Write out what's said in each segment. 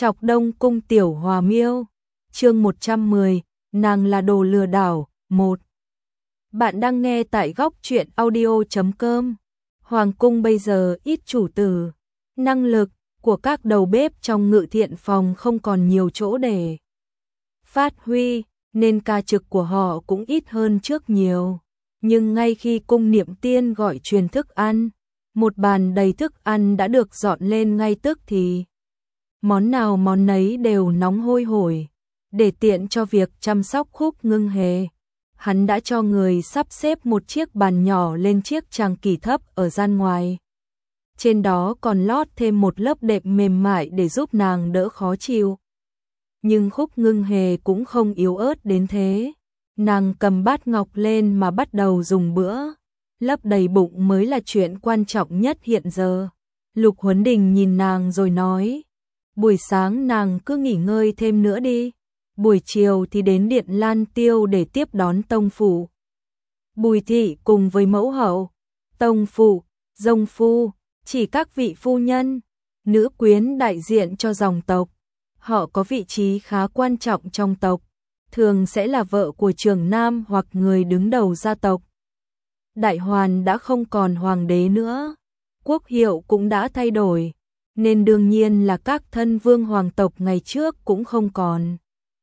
Chọc Đông Cung Tiểu Hòa Miêu, chương 110, nàng là đồ lừa đảo, 1. Bạn đang nghe tại góc truyện audio.com. Hoàng cung bây giờ ít chủ tử, năng lực của các đầu bếp trong Ngự Thiện phòng không còn nhiều chỗ để phát huy, nên ca trực của họ cũng ít hơn trước nhiều. Nhưng ngay khi cung Niệm Tiên gọi truyền thức ăn, một bàn đầy thức ăn đã được dọn lên ngay tức thì. Món nào món nấy đều nóng hôi hổi, để tiện cho việc chăm sóc Khúc Ngưng Hề. Hắn đã cho người sắp xếp một chiếc bàn nhỏ lên chiếc trang kỳ thấp ở gian ngoài. Trên đó còn lót thêm một lớp đệm mềm mại để giúp nàng đỡ khó chịu. Nhưng Khúc Ngưng Hề cũng không yếu ớt đến thế. Nàng cầm bát ngọc lên mà bắt đầu dùng bữa. Lấp đầy bụng mới là chuyện quan trọng nhất hiện giờ. Lục Huấn Đình nhìn nàng rồi nói, buổi sáng nàng cứ nghỉ ngơi thêm nữa đi. Buổi chiều thì đến Điện Lan Tiêu để tiếp đón tông phụ. Bùi thị cùng với mẫu hậu, tông phụ, dông phu, chỉ các vị phu nhân, nữ quyến đại diện cho dòng tộc. Họ có vị trí khá quan trọng trong tộc, thường sẽ là vợ của trưởng nam hoặc người đứng đầu gia tộc. Đại Hoàn đã không còn hoàng đế nữa, quốc hiệu cũng đã thay đổi, nên đương nhiên là các thân vương hoàng tộc ngày trước cũng không còn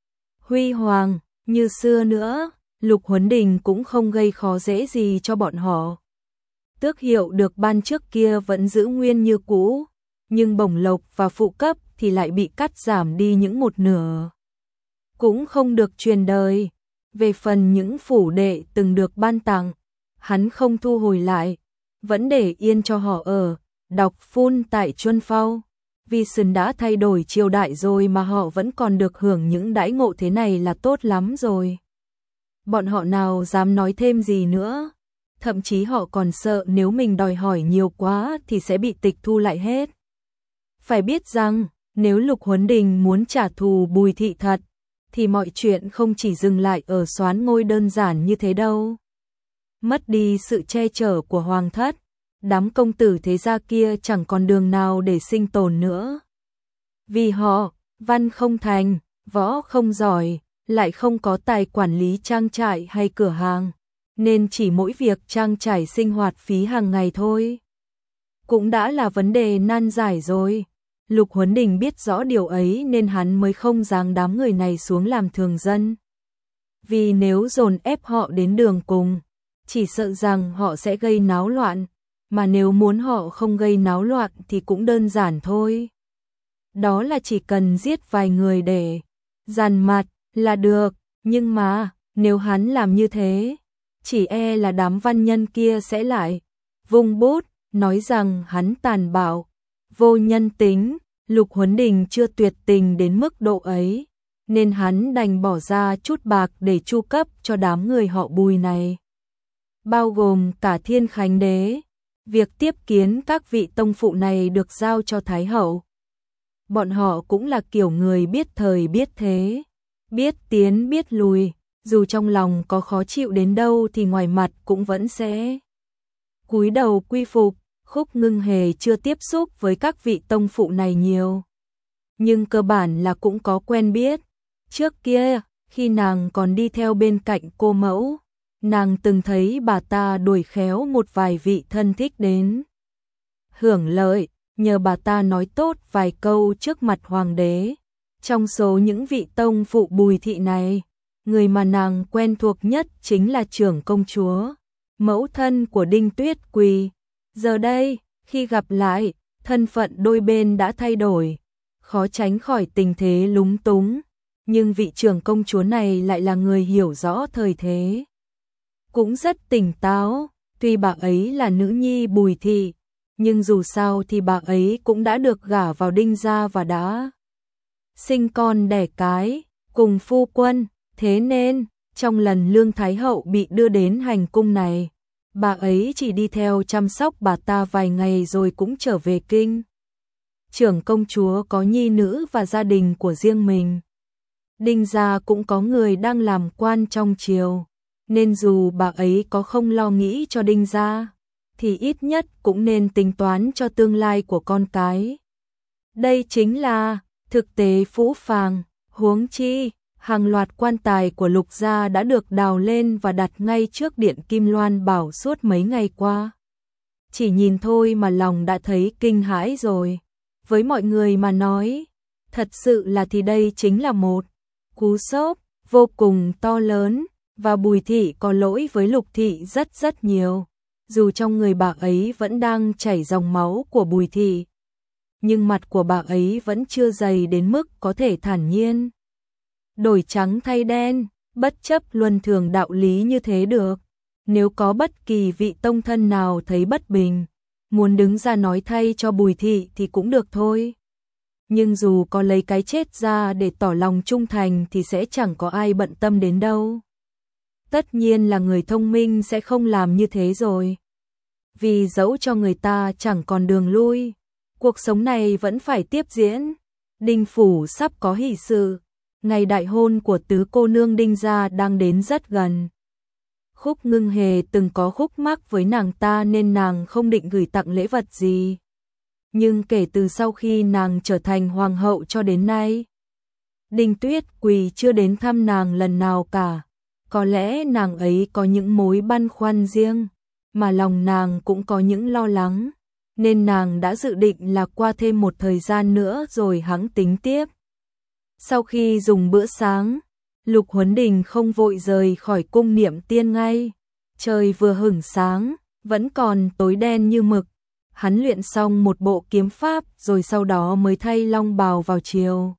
huy hoàng như xưa nữa. Lục Huấn Đình cũng không gây khó dễ gì cho bọn họ. Tước hiệu được ban trước kia vẫn giữ nguyên như cũ, nhưng bổng lộc và phụ cấp thì lại bị cắt giảm đi những một nửa. Cũng không được truyền đời. Về phần những phủ đệ từng được ban tặng, hắn không thu hồi lại, vẫn để yên cho họ ở, đọc phun tại Chuân Phao. Vì Sơn đã thay đổi triều đại rồi mà họ vẫn còn được hưởng những đãi ngộ thế này là tốt lắm rồi. Bọn họ nào dám nói thêm gì nữa, thậm chí họ còn sợ nếu mình đòi hỏi nhiều quá thì sẽ bị tịch thu lại hết. Phải biết rằng, nếu Lục Huấn Đình muốn trả thù Bùi thị thật, thì mọi chuyện không chỉ dừng lại ở soán ngôi đơn giản như thế đâu. Mất đi sự che chở của hoàng thất, đám công tử thế gia kia chẳng còn đường nào để sinh tồn nữa. Vì họ, văn không thành, võ không giỏi, lại không có tài quản lý trang trại hay cửa hàng, nên chỉ mỗi việc trang trải sinh hoạt phí hàng ngày thôi cũng đã là vấn đề nan giải rồi. Lục Huấn Đình biết rõ điều ấy nên hắn mới không giáng đám người này xuống làm thường dân. Vì nếu dồn ép họ đến đường cùng, chỉ sợ rằng họ sẽ gây náo loạn, mà nếu muốn họ không gây náo loạn thì cũng đơn giản thôi. Đó là chỉ cần giết vài người để dằn mặt là được, nhưng mà nếu hắn làm như thế, chỉ e là đám văn nhân kia sẽ lại vung bút, nói rằng hắn tàn bạo, vô nhân tính. Lục Huấn Đình chưa tuyệt tình đến mức độ ấy, nên hắn đành bỏ ra chút bạc để chu cấp cho đám người họ Bùi này. Bao gồm cả Thiên Khánh Đế, việc tiếp kiến các vị tông phụ này được giao cho Thái Hậu. Bọn họ cũng là kiểu người biết thời biết thế, biết tiến biết lùi, dù trong lòng có khó chịu đến đâu thì ngoài mặt cũng vẫn sẽ cúi đầu quy phục. Khúc Ngưng Hề chưa tiếp xúc với các vị tông phụ này nhiều, nhưng cơ bản là cũng có quen biết. Trước kia, khi nàng còn đi theo bên cạnh cô mẫu, nàng từng thấy bà ta đuổi khéo một vài vị thân thích đến hưởng lợi, nhờ bà ta nói tốt vài câu trước mặt hoàng đế. Trong số những vị tông phụ Bùi thị này, người mà nàng quen thuộc nhất chính là trưởng công chúa, mẫu thân của Đinh Tuyết Quỳ. Giờ đây, khi gặp lại, thân phận đôi bên đã thay đổi, khó tránh khỏi tình thế lúng túng, nhưng vị trưởng công chúa này lại là người hiểu rõ thời thế, cũng rất tỉnh táo. Tuy bà ấy là nữ nhi Bùi thị, nhưng dù sao thì bà ấy cũng đã được gả vào Đinh gia và đã sinh con đẻ cái cùng phu quân, thế nên trong lần Lương Thái Hậu bị đưa đến hành cung này, bà ấy chỉ đi theo chăm sóc bà ta vài ngày rồi cũng trở về kinh. Trưởng công chúa có nhi nữ và gia đình của riêng mình. Đinh gia cũng có người đang làm quan trong triều, nên dù bà ấy có không lo nghĩ cho Đinh gia, thì ít nhất cũng nên tính toán cho tương lai của con cái. Đây chính là thực tế phũ phàng, huống chi, hàng loạt quan tài của Lục gia đã được đào lên và đặt ngay trước điện Kim Loan Bảo suốt mấy ngày qua. Chỉ nhìn thôi mà lòng đã thấy kinh hãi rồi. Với mọi người mà nói, thật sự là thì đây chính là một cú sốc vô cùng to lớn, và Bùi thị có lỗi với Lục thị rất rất nhiều. Dù trong người bà ấy vẫn đang chảy dòng máu của Bùi thị, nhưng mặt của bà ấy vẫn chưa dày đến mức có thể thản nhiên đổi trắng thay đen, bất chấp luân thường đạo lý như thế được. Nếu có bất kỳ vị tông thân nào thấy bất bình, muốn đứng ra nói thay cho Bùi thị thì cũng được thôi. Nhưng dù có lấy cái chết ra để tỏ lòng trung thành thì sẽ chẳng có ai bận tâm đến đâu. Tất nhiên là người thông minh sẽ không làm như thế rồi. Vì dẫu cho người ta chẳng còn đường lui, cuộc sống này vẫn phải tiếp diễn. Đinh phủ sắp có hỷ sự, ngày đại hôn của tứ cô nương Đinh gia đang đến rất gần. Khúc Ngưng Hề từng có khúc mắc với nàng ta nên nàng không định gửi tặng lễ vật gì. Nhưng kể từ sau khi nàng trở thành hoàng hậu cho đến nay, Đinh Tuyết Quỳ chưa đến thăm nàng lần nào cả. Có lẽ nàng ấy có những mối băn khoăn riêng, mà lòng nàng cũng có những lo lắng, nên nàng đã dự định là qua thêm một thời gian nữa rồi hẵng tính tiếp. Sau khi dùng bữa sáng, Lục Huấn Đình không vội rời khỏi cung Niệm Tiên ngay. Trời vừa hửng sáng, vẫn còn tối đen như mực. Hắn luyện xong một bộ kiếm pháp rồi sau đó mới thay long bào vào chiều.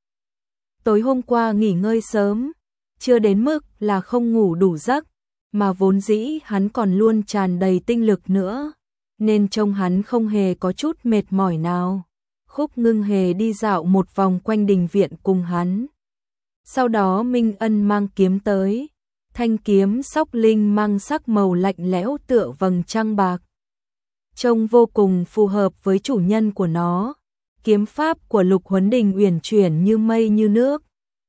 Tối hôm qua nghỉ ngơi sớm, chưa đến mức là không ngủ đủ giấc, mà vốn dĩ hắn còn luôn tràn đầy tinh lực nữa, nên trông hắn không hề có chút mệt mỏi nào. Khúc Ngưng Hề đi dạo một vòng quanh đình viện cùng hắn. Sau đó Minh Ân mang kiếm tới, thanh kiếm sóc linh mang sắc màu lạnh lẽo tựa vầng trăng bạc. Trông vô cùng phù hợp với chủ nhân của nó. Kiếm pháp của Lục Huấn Đình uyển chuyển như mây như nước,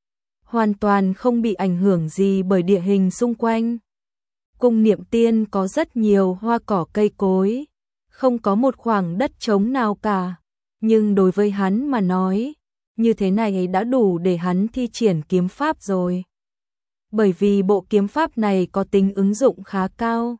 hoàn toàn không bị ảnh hưởng gì bởi địa hình xung quanh. Cung Niệm Tiên có rất nhiều hoa cỏ cây cối, không có một khoảng đất trống nào cả, nhưng đối với hắn mà nói, như thế này đã đủ để hắn thi triển kiếm pháp rồi. Bởi vì bộ kiếm pháp này có tính ứng dụng khá cao.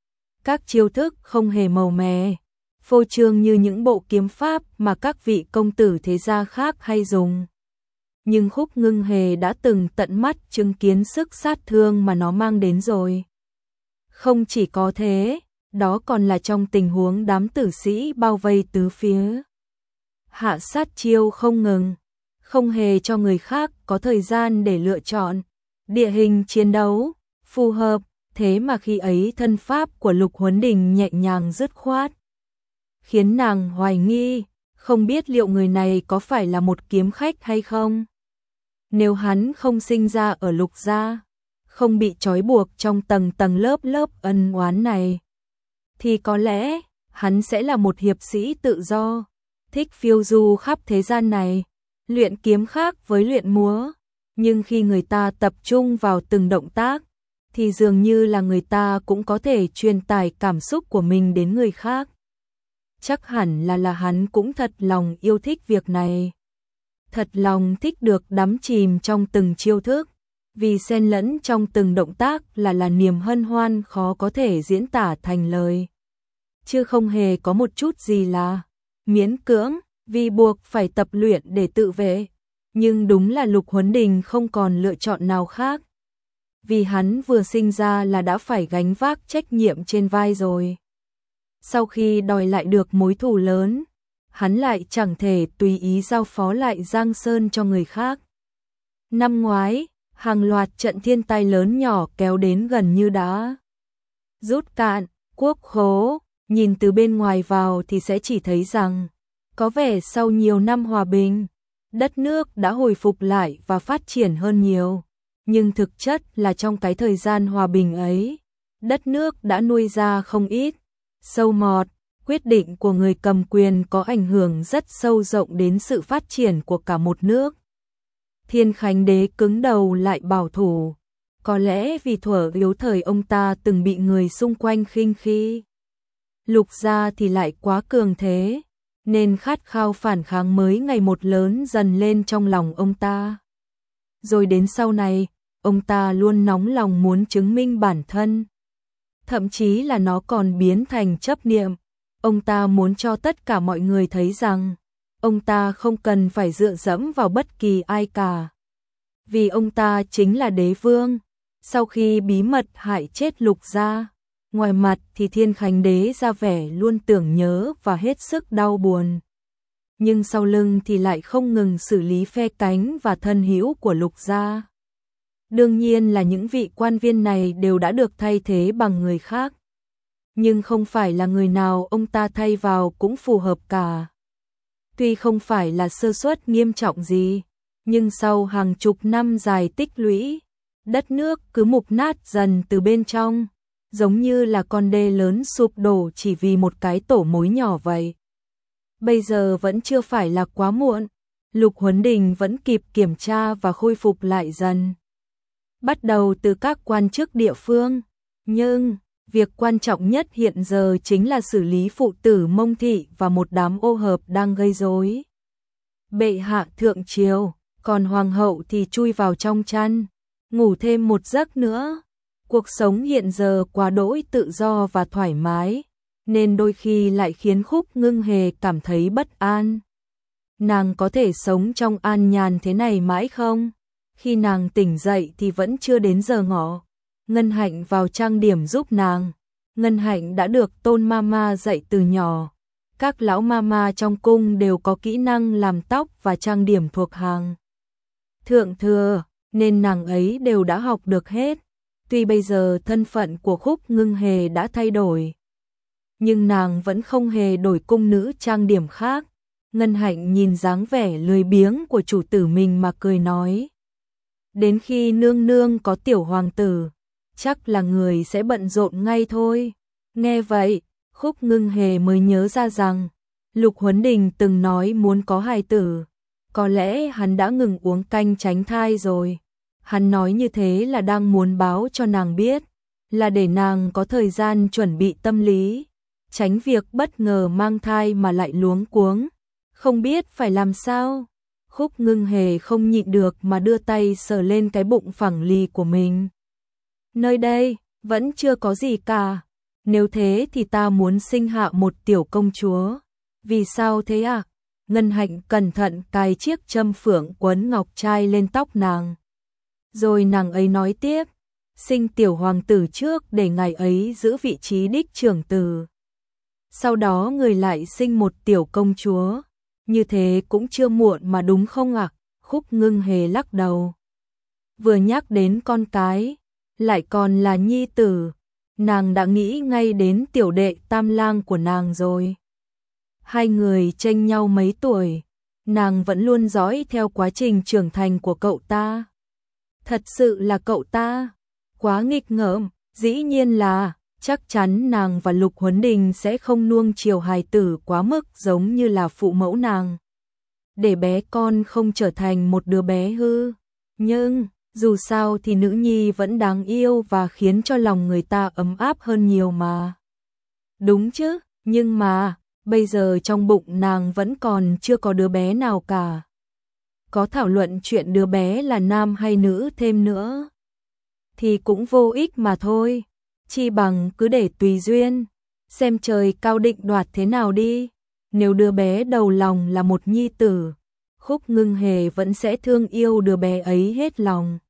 Các chiêu thức không hề màu mè, phô trương như những bộ kiếm pháp mà các vị công tử thế gia khác hay dùng. Nhưng Khúc Ngưng Hề đã từng tận mắt chứng kiến sức sát thương mà nó mang đến rồi. Không chỉ có thế, đó còn là trong tình huống đám tử sĩ bao vây tứ phía. Hạ sát chiêu không ngừng, không hề cho người khác có thời gian để lựa chọn. Địa hình chiến đấu, phù hợp, thế mà khi ấy thân pháp của Lục Huấn Đình nhẹ nhàng dứt khoát, khiến nàng hoài nghi, không biết liệu người này có phải là một kiếm khách hay không. Nếu hắn không sinh ra ở Lục gia, không bị trói buộc trong tầng tầng lớp lớp ân oán này, thì có lẽ hắn sẽ là một hiệp sĩ tự do, thích phiêu du khắp thế gian này. Luyện kiếm khác với luyện múa, nhưng khi người ta tập trung vào từng động tác, thì dường như là người ta cũng có thể truyền tải cảm xúc của mình đến người khác. Chắc hẳn là hắn cũng thật lòng yêu thích việc này. Thật lòng thích được đắm chìm trong từng chiêu thức, vì xen lẫn trong từng động tác là niềm hân hoan khó có thể diễn tả thành lời. Chứ không hề có một chút gì là miễn cưỡng, vì buộc phải tập luyện để tự vệ. Nhưng đúng là Lục Huấn Đình không còn lựa chọn nào khác. Vì hắn vừa sinh ra là đã phải gánh vác trách nhiệm trên vai rồi. Sau khi đòi lại được mối thù lớn, hắn lại chẳng thể tùy ý giao phó lại Giang Sơn cho người khác. Năm ngoái, hàng loạt trận thiên tai lớn nhỏ kéo đến gần như đã rút cạn. Quốc khố, nhìn từ bên ngoài vào thì sẽ chỉ thấy rằng, có vẻ sau nhiều năm hòa bình, đất nước đã hồi phục lại và phát triển hơn nhiều. Nhưng thực chất là trong cái thời gian hòa bình ấy, đất nước đã nuôi ra không ít sâu mọt. Quyết định của người cầm quyền có ảnh hưởng rất sâu rộng đến sự phát triển của cả một nước. Thiên Khánh Đế cứng đầu lại bảo thủ, có lẽ vì thuở yếu thời ông ta từng bị người xung quanh khinh khi. Lục gia thì lại quá cường thế, nên khát khao phản kháng mới ngày một lớn dần lên trong lòng ông ta. Rồi đến sau này, ông ta luôn nóng lòng muốn chứng minh bản thân. Thậm chí là nó còn biến thành chấp niệm. Ông ta muốn cho tất cả mọi người thấy rằng ông ta không cần phải dựa dẫm vào bất kỳ ai cả. Vì ông ta chính là đế vương. Sau khi bí mật hại chết Lục gia, ngoài mặt thì Thiên Khánh đế ra vẻ luôn tưởng nhớ và hết sức đau buồn. Nhưng sau lưng thì lại không ngừng xử lý phe cánh và thân hữu của Lục gia. Đương nhiên là những vị quan viên này đều đã được thay thế bằng người khác. Nhưng không phải là người nào ông ta thay vào cũng phù hợp cả. Tuy không phải là sơ suất nghiêm trọng gì, nhưng sau hàng chục năm dài tích lũy, đất nước cứ mục nát dần từ bên trong, giống như là con đê lớn sụp đổ chỉ vì một cái tổ mối nhỏ vậy. Bây giờ vẫn chưa phải là quá muộn, Lục Huấn Đình vẫn kịp kiểm tra và khôi phục lại dần. Bắt đầu từ các quan chức địa phương, nhưng việc quan trọng nhất hiện giờ chính là xử lý phụ tử Mông Thị và một đám ô hợp đang gây rối. Bệ hạ thượng triều, còn hoàng hậu thì chui vào trong chăn, ngủ thêm một giấc nữa. Cuộc sống hiện giờ quá đỗi tự do và thoải mái, nên đôi khi lại khiến Khúc Ngưng Hề cảm thấy bất an. Nàng có thể sống trong an nhàn thế này mãi không? Khi nàng tỉnh dậy thì vẫn chưa đến giờ ngọ. Ngân Hạnh vào trang điểm giúp nàng. Ngân Hạnh đã được Tôn Mama dạy từ nhỏ. Các lão mama trong cung đều có kỹ năng làm tóc và trang điểm thuộc hàng thượng thừa, nên nàng ấy đều đã học được hết. Tuy bây giờ thân phận của Khúc Ngưng Hề đã thay đổi, nhưng nàng vẫn không hề đổi cung nữ trang điểm khác. Ngân Hạnh nhìn dáng vẻ lười biếng của chủ tử mình mà cười nói. Đến khi nương nương có tiểu hoàng tử, chắc là người sẽ bận rộn ngay thôi. Nghe vậy, Khúc Ngưng Hề mới nhớ ra rằng Lục Huấn Đình từng nói muốn có hài tử. Có lẽ hắn đã ngừng uống canh tránh thai rồi. Hắn nói như thế là đang muốn báo cho nàng biết, là để nàng có thời gian chuẩn bị tâm lý, tránh việc bất ngờ mang thai mà lại luống cuống, không biết phải làm sao. Khúc Ngưng Hề không nhịn được mà đưa tay sờ lên cái bụng phẳng lì của mình. Nơi đây vẫn chưa có gì cả. Nếu thế thì ta muốn sinh hạ một tiểu công chúa. Vì sao thế à? Ngân Hạnh cẩn thận cài chiếc châm phượng quấn ngọc trai lên tóc nàng. Rồi nàng ấy nói tiếp, sinh tiểu hoàng tử trước để ngài ấy giữ vị trí đích trưởng tử. Sau đó người lại sinh một tiểu công chúa. Như thế cũng chưa muộn mà đúng không ạ? Khúc Ngưng Hề lắc đầu. Vừa nhắc đến con cái, lại còn là nhi tử, nàng đã nghĩ ngay đến tiểu đệ tam lang của nàng rồi. Hai người chênh nhau mấy tuổi, nàng vẫn luôn dõi theo quá trình trưởng thành của cậu ta. Thật sự là cậu ta quá nghịch ngợm, dĩ nhiên là chắc chắn nàng và Lục Huấn Đình sẽ không nuông chiều hài tử quá mức giống như là phụ mẫu nàng, để bé con không trở thành một đứa bé hư. Nhưng dù sao thì nữ nhi vẫn đáng yêu và khiến cho lòng người ta ấm áp hơn nhiều mà. Đúng chứ, nhưng mà bây giờ trong bụng nàng vẫn còn chưa có đứa bé nào cả. Có thảo luận chuyện đứa bé là nam hay nữ thêm nữa thì cũng vô ích mà thôi. Chi bằng cứ để tùy duyên, xem trời cao định đoạt thế nào đi. Nếu đứa bé đầu lòng là một nhi tử, Khúc Ngưng Hề vẫn sẽ thương yêu đứa bé ấy hết lòng.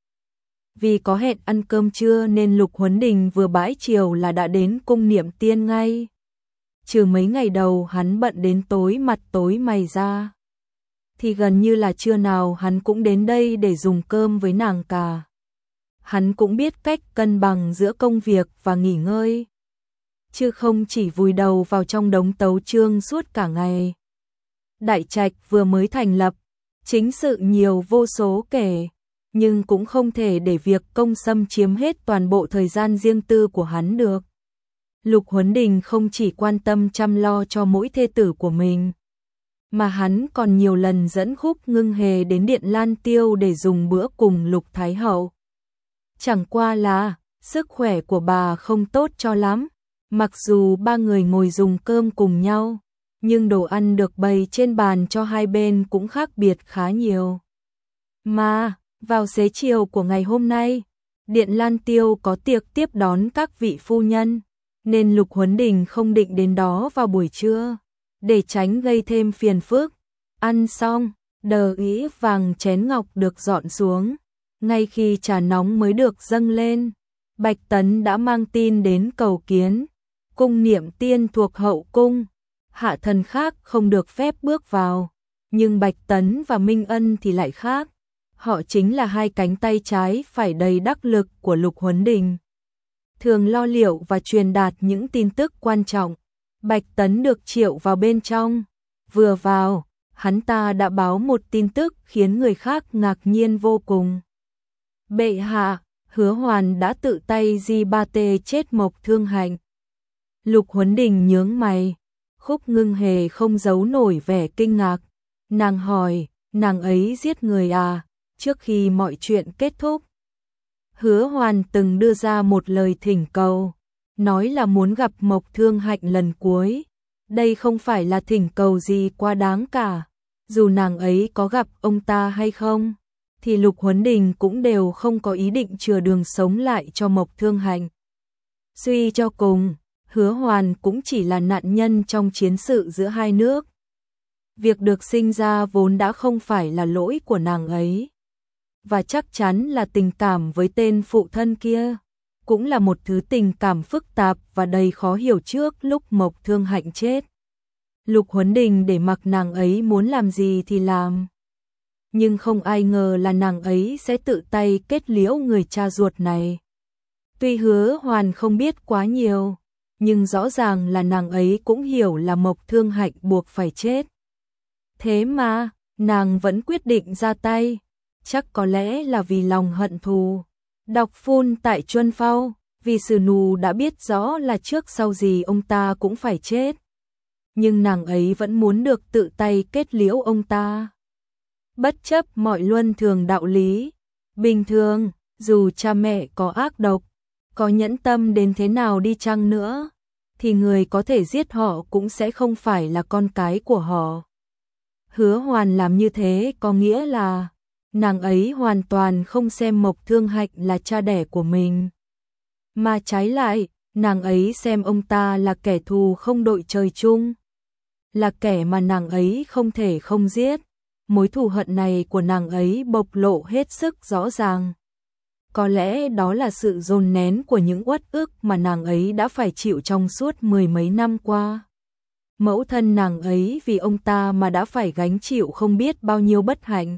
Vì có hẹn ăn cơm trưa nên Lục Huấn Đình vừa bãi chiều là đã đến cung Niệm Tiên ngay. Trừ mấy ngày đầu hắn bận đến tối mặt tối mày ra, thì gần như là trưa nào hắn cũng đến đây để dùng cơm với nàng cả. Hắn cũng biết cách cân bằng giữa công việc và nghỉ ngơi, chứ không chỉ vùi đầu vào trong đống tấu chương suốt cả ngày. Đại trạch vừa mới thành lập, chính sự nhiều vô số kể, nhưng cũng không thể để việc công xâm chiếm hết toàn bộ thời gian riêng tư của hắn được. Lục Huấn Đình không chỉ quan tâm chăm lo cho mỗi thê tử của mình, mà hắn còn nhiều lần dẫn Khúc Ngưng Hề đến Điện Lan Tiêu để dùng bữa cùng Lục Thái Hậu. Chẳng qua là sức khỏe của bà không tốt cho lắm, mặc dù ba người ngồi dùng cơm cùng nhau, nhưng đồ ăn được bày trên bàn cho hai bên cũng khác biệt khá nhiều. Mà, vào xế chiều của ngày hôm nay, Điện Lan Tiêu có tiệc tiếp đón các vị phu nhân, nên Lục Huấn Đình không định đến đó vào buổi trưa, để tránh gây thêm phiền phức. Ăn xong, đờ ý vàng chén ngọc được dọn xuống, ngay khi trà nóng mới được dâng lên, Bạch Tấn đã mang tin đến cầu kiến. Cung Niệm Tiên thuộc hậu cung, hạ thần khác không được phép bước vào, nhưng Bạch Tấn và Minh Ân thì lại khác. Họ chính là hai cánh tay trái phải đầy đắc lực của Lục Huấn Đình, thường lo liệu và truyền đạt những tin tức quan trọng. Bạch Tấn được triệu vào bên trong, vừa vào, hắn ta đã báo một tin tức khiến người khác ngạc nhiên vô cùng. Bệ hạ, Hứa Hoàn đã tự tay di ba tê chết Mộc Thương Hạnh. Lục Huấn Đình nhướng mày, Khúc Ngưng Hề không giấu nổi vẻ kinh ngạc. Nàng hỏi, nàng ấy giết người à, trước khi mọi chuyện kết thúc. Hứa Hoàn từng đưa ra một lời thỉnh cầu, nói là muốn gặp Mộc Thương Hạnh lần cuối. Đây không phải là thỉnh cầu gì quá đáng cả. Dù nàng ấy có gặp ông ta hay không, thì Lục Huấn Đình cũng đều không có ý định chừa đường sống lại cho Mộc Thương Hạnh. Suy cho cùng, Hứa Hoàn cũng chỉ là nạn nhân trong chiến sự giữa hai nước. Việc được sinh ra vốn đã không phải là lỗi của nàng ấy. Và chắc chắn là tình cảm với tên phụ thân kia, cũng là một thứ tình cảm phức tạp và đầy khó hiểu trước lúc Mộc Thương Hạnh chết. Lục Huấn Đình để mặc nàng ấy muốn làm gì thì làm. Nhưng không ai ngờ là nàng ấy sẽ tự tay kết liễu người cha ruột này. Tuy Hứa Hoàn không biết quá nhiều, nhưng rõ ràng là nàng ấy cũng hiểu là Mộc Thương Hạnh buộc phải chết. Thế mà, nàng vẫn quyết định ra tay, chắc có lẽ là vì lòng hận thù. Đọc phun tại Chuân Phao, vì Sử Nù đã biết rõ là trước sau gì ông ta cũng phải chết. Nhưng nàng ấy vẫn muốn được tự tay kết liễu ông ta. Bất chấp mọi luân thường đạo lý, bình thường, dù cha mẹ có ác độc, có nhẫn tâm đến thế nào đi chăng nữa, thì người có thể giết họ cũng sẽ không phải là con cái của họ. Hứa Hoàn làm như thế có nghĩa là nàng ấy hoàn toàn không xem Mộc Thương Hạnh là cha đẻ của mình. Mà trái lại, nàng ấy xem ông ta là kẻ thù không đội trời chung. Là kẻ mà nàng ấy không thể không giết. Mối thù hận này của nàng ấy bộc lộ hết sức rõ ràng. Có lẽ đó là sự dồn nén của những uất ức mà nàng ấy đã phải chịu trong suốt mười mấy năm qua. Mẫu thân nàng ấy vì ông ta mà đã phải gánh chịu không biết bao nhiêu bất hạnh.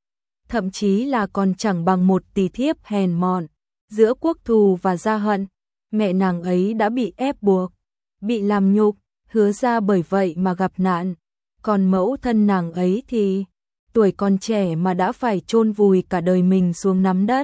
Thậm chí là còn chẳng bằng một tỳ thiếp hèn mọn. Giữa quốc thù và gia hận, mẹ nàng ấy đã bị ép buộc, bị làm nhục, Hứa ra bởi vậy mà gặp nạn. Còn mẫu thân nàng ấy thì tuổi còn trẻ mà đã phải chôn vùi cả đời mình xuống nắm đất.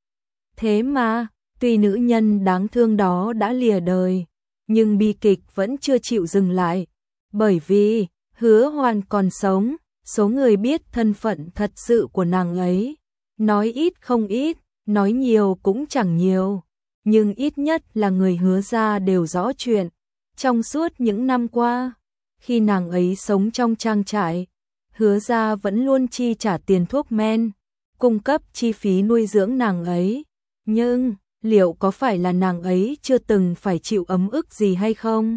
Thế mà, tuy nữ nhân đáng thương đó đã lìa đời, nhưng bi kịch vẫn chưa chịu dừng lại. Bởi vì, Hứa Hoàn còn sống, số người biết thân phận thật sự của nàng ấy. Nói ít không ít, nói nhiều cũng chẳng nhiều. Nhưng ít nhất là người Hứa ra đều rõ chuyện. Trong suốt những năm qua, khi nàng ấy sống trong trang trại, Hứa ra vẫn luôn chi trả tiền thuốc men, cung cấp chi phí nuôi dưỡng nàng ấy. Nhưng, liệu có phải là nàng ấy chưa từng phải chịu ấm ức gì hay không?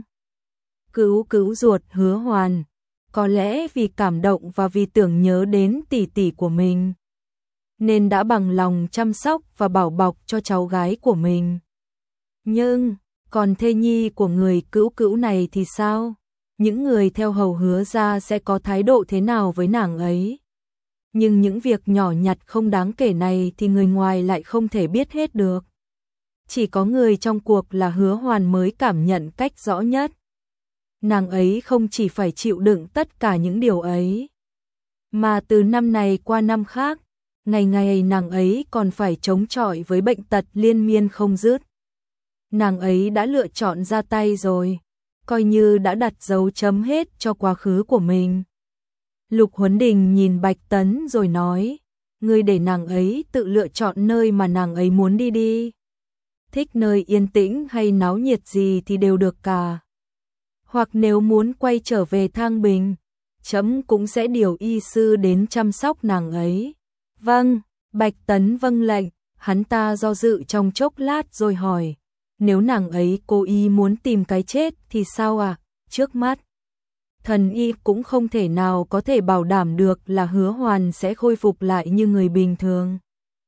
Cứu ruột Hứa Hoàn, có lẽ vì cảm động và vì tưởng nhớ đến tỷ tỷ của mình, nên đã bằng lòng chăm sóc và bảo bọc cho cháu gái của mình. Nhưng, còn thê nhi của người cứu này thì sao? Những người theo hầu Hứa ra sẽ có thái độ thế nào với nàng ấy? Nhưng những việc nhỏ nhặt không đáng kể này thì người ngoài lại không thể biết hết được. Chỉ có người trong cuộc là Hứa Hoàn mới cảm nhận cách rõ nhất. Nàng ấy không chỉ phải chịu đựng tất cả những điều ấy, mà từ năm này qua năm khác, ngày ngày nàng ấy còn phải chống chọi với bệnh tật liên miên không dứt. Nàng ấy đã lựa chọn ra tay rồi, coi như đã đặt dấu chấm hết cho quá khứ của mình. Lục Huấn Đình nhìn Bạch Tấn rồi nói, ngươi để nàng ấy tự lựa chọn nơi mà nàng ấy muốn đi đi. Thích nơi yên tĩnh hay náo nhiệt gì thì đều được cả. Hoặc nếu muốn quay trở về Thang Bình, trẫm cũng sẽ điều y sư đến chăm sóc nàng ấy. Vâng, Bạch Tấn vâng lệnh, hắn ta do dự trong chốc lát rồi hỏi, nếu nàng ấy cố ý muốn tìm cái chết thì sao ạ? Trước mắt, thần y cũng không thể nào có thể bảo đảm được là Hứa Hoàn sẽ khôi phục lại như người bình thường.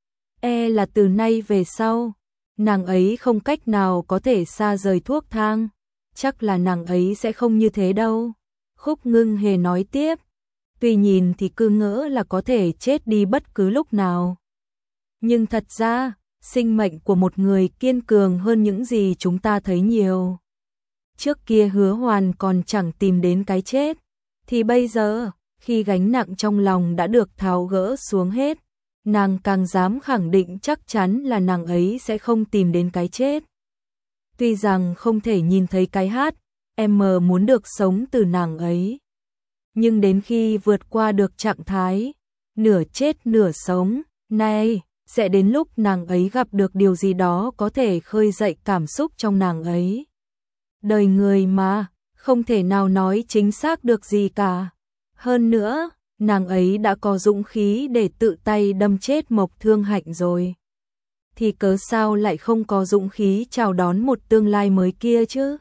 Là từ nay về sau, nàng ấy không cách nào có thể xa rời thuốc thang. Chắc là nàng ấy sẽ không như thế đâu. Khúc Ngưng Hề nói tiếp, tuy nhìn thì cứ ngỡ là có thể chết đi bất cứ lúc nào. Nhưng thật ra, sinh mệnh của một người kiên cường hơn những gì chúng ta thấy nhiều. Trước kia Hứa Hoàn còn chẳng tìm đến cái chết, thì bây giờ, khi gánh nặng trong lòng đã được tháo gỡ xuống hết, nàng càng dám khẳng định chắc chắn là nàng ấy sẽ không tìm đến cái chết. Tuy rằng không thể nhìn thấy cái hát, em muốn được sống từ nàng ấy. Nhưng đến khi vượt qua được trạng thái, nửa chết nửa sống, này, sẽ đến lúc nàng ấy gặp được điều gì đó có thể khơi dậy cảm xúc trong nàng ấy. Đời người mà, không thể nào nói chính xác được gì cả. Hơn nữa, nàng ấy đã có dũng khí để tự tay đâm chết Mộc Thương Hạnh rồi. Thì cớ sao lại không có dũng khí chào đón một tương lai mới kia chứ?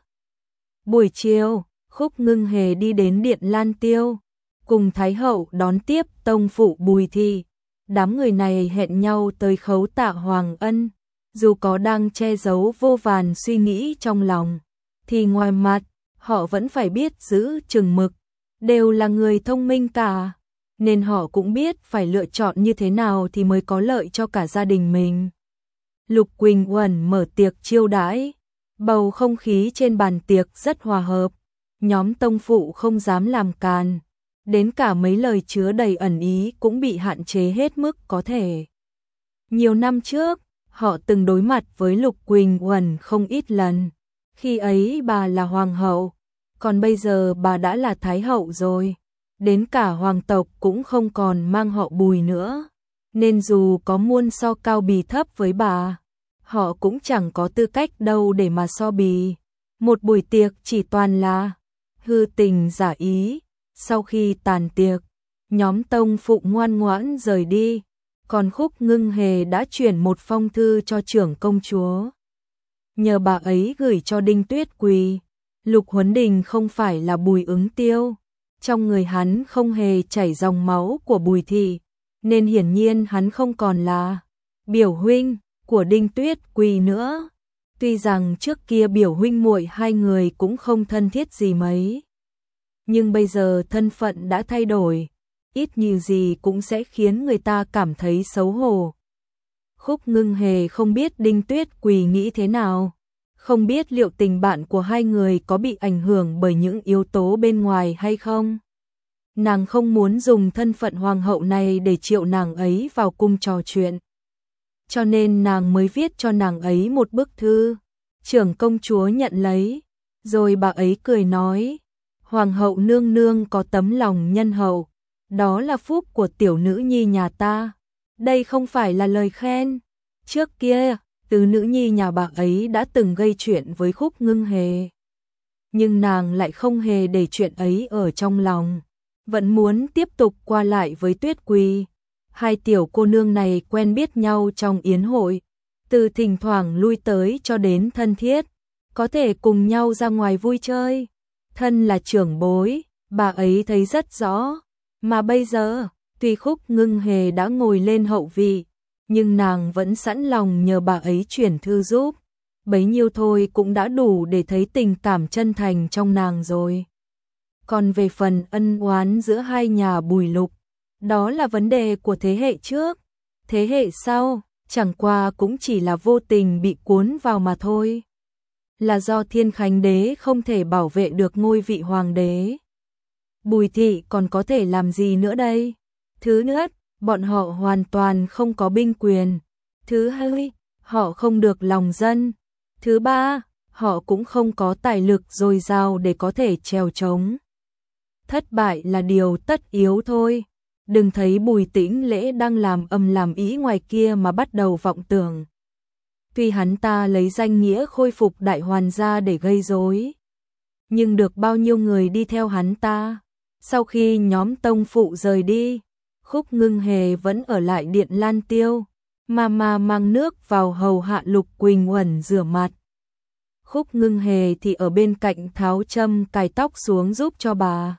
Buổi chiều, Khúc Ngưng Hề đi đến Điện Lan Tiêu, cùng Thái Hậu đón tiếp tông phụ Bùi Thị. Đám người này hẹn nhau tới khấu tạ Hoàng Ân, dù có đang che giấu vô vàn suy nghĩ trong lòng, thì ngoài mặt, họ vẫn phải biết giữ chừng mực, đều là người thông minh cả, nên họ cũng biết phải lựa chọn như thế nào thì mới có lợi cho cả gia đình mình. Lục Quỳnh Uẩn mở tiệc chiêu đãi, bầu không khí trên bàn tiệc rất hòa hợp, nhóm tông phụ không dám làm càn, đến cả mấy lời chứa đầy ẩn ý cũng bị hạn chế hết mức có thể. Nhiều năm trước, họ từng đối mặt với Lục Quỳnh Uẩn không ít lần, khi ấy bà là hoàng hậu, còn bây giờ bà đã là thái hậu rồi, đến cả hoàng tộc cũng không còn mang họ Bùi nữa, nên dù có muôn so cao bì thấp với bà, họ cũng chẳng có tư cách đâu để mà so bì. Một buổi tiệc chỉ toàn là hư tình giả ý. Sau khi tàn tiệc, nhóm tông phụ ngoan ngoãn rời đi, còn Khúc Ngưng Hề đã chuyển một phong thư cho trưởng công chúa, nhờ bà ấy gửi cho Đinh Tuyết Quỳ. Lục Huấn Đình không phải là Bùi Ứng Tiêu, trong người hắn không hề chảy dòng máu của Bùi Thị, nên hiển nhiên hắn không còn là biểu huynh của Đinh Tuyết Quỳ nữa. Tuy rằng trước kia biểu huynh muội hai người cũng không thân thiết gì mấy, nhưng bây giờ thân phận đã thay đổi, ít nhiều gì cũng sẽ khiến người ta cảm thấy xấu hổ. Khúc Ngưng Hề không biết Đinh Tuyết Quỳ nghĩ thế nào, không biết liệu tình bạn của hai người có bị ảnh hưởng bởi những yếu tố bên ngoài hay không. Nàng không muốn dùng thân phận hoàng hậu này để triệu nàng ấy vào cung trò chuyện, cho nên nàng mới viết cho nàng ấy một bức thư. Trưởng công chúa nhận lấy, rồi bà ấy cười nói, hoàng hậu nương nương có tấm lòng nhân hậu, đó là phúc của tiểu nữ nhi nhà ta. Đây không phải là lời khen. Trước kia, tứ nữ nhi nhà bà ấy đã từng gây chuyện với Khúc Ngưng Hề, nhưng nàng lại không hề để chuyện ấy ở trong lòng, vẫn muốn tiếp tục qua lại với Tuyết Quỳ. Hai tiểu cô nương này quen biết nhau trong yến hội, từ thỉnh thoảng lui tới cho đến thân thiết, có thể cùng nhau ra ngoài vui chơi. Thân là trưởng bối, bà ấy thấy rất rõ, mà bây giờ, tuy Khúc Ngưng Hề đã ngồi lên hậu vị, nhưng nàng vẫn sẵn lòng nhờ bà ấy chuyển thư giúp, bấy nhiêu thôi cũng đã đủ để thấy tình cảm chân thành trong nàng rồi. Còn về phần ân oán giữa hai nhà Bùi Lục, đó là vấn đề của thế hệ trước, thế hệ sau, chẳng qua cũng chỉ là vô tình bị cuốn vào mà thôi. Là do Thiên Khánh Đế không thể bảo vệ được ngôi vị hoàng đế. Bùi Thị còn có thể làm gì nữa đây? Thứ nhất, bọn họ hoàn toàn không có binh quyền. Thứ hai, họ không được lòng dân. Thứ ba, họ cũng không có tài lực dồi dào để có thể trèo trống. Thất bại là điều tất yếu thôi. Đừng thấy Bùi Tĩnh Lễ đang làm âm làm ý ngoài kia mà bắt đầu vọng tưởng. Tuy hắn ta lấy danh nghĩa khôi phục đại hoàn gia để gây rối, nhưng được bao nhiêu người đi theo hắn ta. Sau khi nhóm tông phụ rời đi, Khúc Ngưng Hề vẫn ở lại điện Lan Tiêu, mà mang nước vào hầu hạ Lục Quỳnh Uẩn rửa mặt. Khúc Ngưng Hề thì ở bên cạnh tháo châm cài tóc xuống giúp cho bà.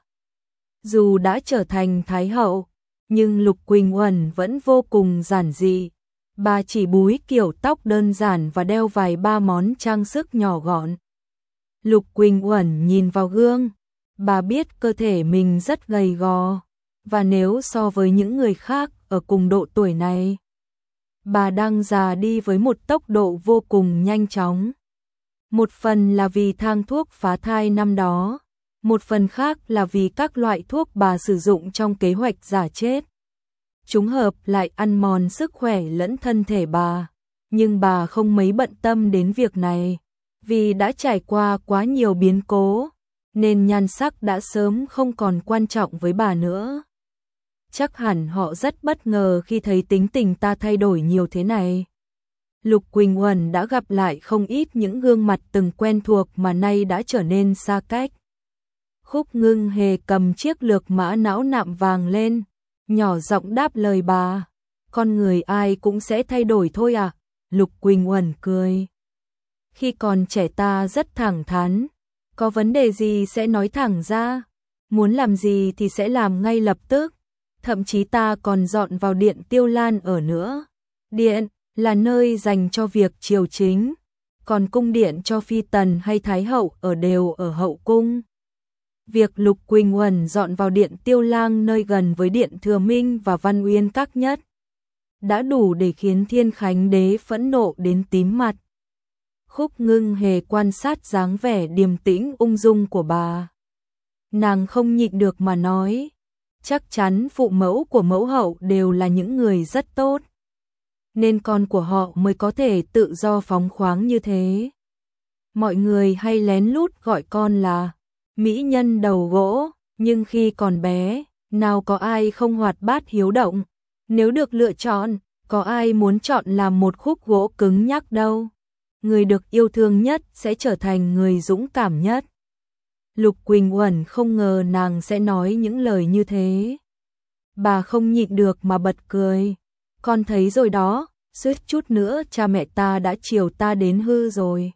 Dù đã trở thành thái hậu, nhưng Lục Quỳnh Uẩn vẫn vô cùng giản dị. Bà chỉ búi kiểu tóc đơn giản và đeo vài ba món trang sức nhỏ gọn. Lục Quỳnh Uẩn nhìn vào gương, bà biết cơ thể mình rất gầy gò, và nếu so với những người khác ở cùng độ tuổi này, bà đang già đi với một tốc độ vô cùng nhanh chóng. Một phần là vì thang thuốc phá thai năm đó, một phần khác là vì các loại thuốc bà sử dụng trong kế hoạch giả chết. Chúng hợp lại ăn mòn sức khỏe lẫn thân thể bà, nhưng bà không mấy bận tâm đến việc này, vì đã trải qua quá nhiều biến cố, nên nhan sắc đã sớm không còn quan trọng với bà nữa. Chắc hẳn họ rất bất ngờ khi thấy tính tình ta thay đổi nhiều thế này. Lục Quỳnh Uẩn đã gặp lại không ít những gương mặt từng quen thuộc mà nay đã trở nên xa cách. Khúc Ngưng Hề cầm chiếc lược mã não nạm vàng lên, nhỏ giọng đáp lời bà. Con người ai cũng sẽ thay đổi thôi à? Lục Quỳnh Uẩn cười. Khi còn trẻ ta rất thẳng thắn, có vấn đề gì sẽ nói thẳng ra, muốn làm gì thì sẽ làm ngay lập tức. Thậm chí ta còn dọn vào điện Tiêu Lan ở nữa. Điện là nơi dành cho việc triều chính, còn cung điện cho phi tần hay thái hậu ở đều ở hậu cung. Việc Lục Quỳnh Uẩn dọn vào điện Tiêu Lang nơi gần với điện Thừa Minh và Văn Uyên Các nhất, đã đủ để khiến Thiên Khánh Đế phẫn nộ đến tím mặt. Khúc Ngưng Hề quan sát dáng vẻ điềm tĩnh ung dung của bà. Nàng không nhịn được mà nói, chắc chắn phụ mẫu của mẫu hậu đều là những người rất tốt, nên con của họ mới có thể tự do phóng khoáng như thế. Mọi người hay lén lút gọi con là mỹ nhân đầu gỗ, nhưng khi còn bé, nào có ai không hoạt bát hiếu động. Nếu được lựa chọn, có ai muốn chọn làm một khúc gỗ cứng nhắc đâu. Người được yêu thương nhất sẽ trở thành người dũng cảm nhất. Lục Quỳnh Uẩn không ngờ nàng sẽ nói những lời như thế. Bà không nhịn được mà bật cười. Con thấy rồi đó, suýt chút nữa cha mẹ ta đã chiều ta đến hư rồi.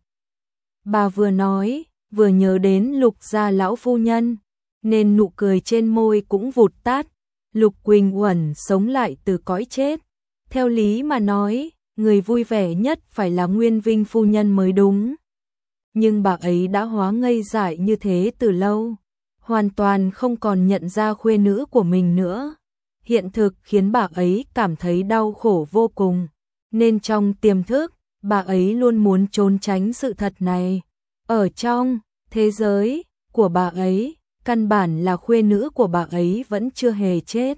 Bà vừa nói, vừa nhớ đến Lục gia lão phu nhân, nên nụ cười trên môi cũng vụt tắt. Lục Quỳnh Uẩn sống lại từ cõi chết. Theo lý mà nói, người vui vẻ nhất phải là Nguyên Vinh phu nhân mới đúng. Nhưng bà ấy đã hóa ngây dại như thế từ lâu, hoàn toàn không còn nhận ra khuê nữ của mình nữa. Hiện thực khiến bà ấy cảm thấy đau khổ vô cùng, nên trong tiềm thức, bà ấy luôn muốn trốn tránh sự thật này. Ở trong thế giới của bà ấy, căn bản là khuê nữ của bà ấy vẫn chưa hề chết.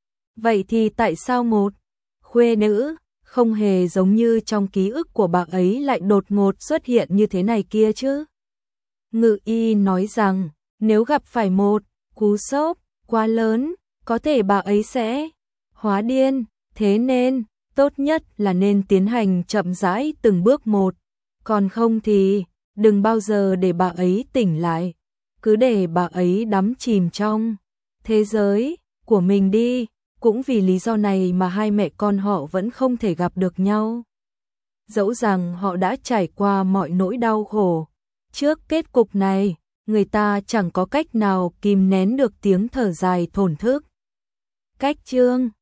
Vậy thì tại sao một khuê nữ không hề giống như trong ký ức của bà ấy lại đột ngột xuất hiện như thế này kia chứ? Ngự y nói rằng, nếu gặp phải một cú sốc quá lớn, có thể bà ấy sẽ hóa điên, thế nên tốt nhất là nên tiến hành chậm rãi từng bước một, còn không thì đừng bao giờ để bà ấy tỉnh lại, cứ để bà ấy đắm chìm trong thế giới của mình đi. Cũng vì lý do này mà hai mẹ con họ vẫn không thể gặp được nhau. Dẫu rằng họ đã trải qua mọi nỗi đau khổ, trước kết cục này, người ta chẳng có cách nào kìm nén được tiếng thở dài thổn thức. Cách chương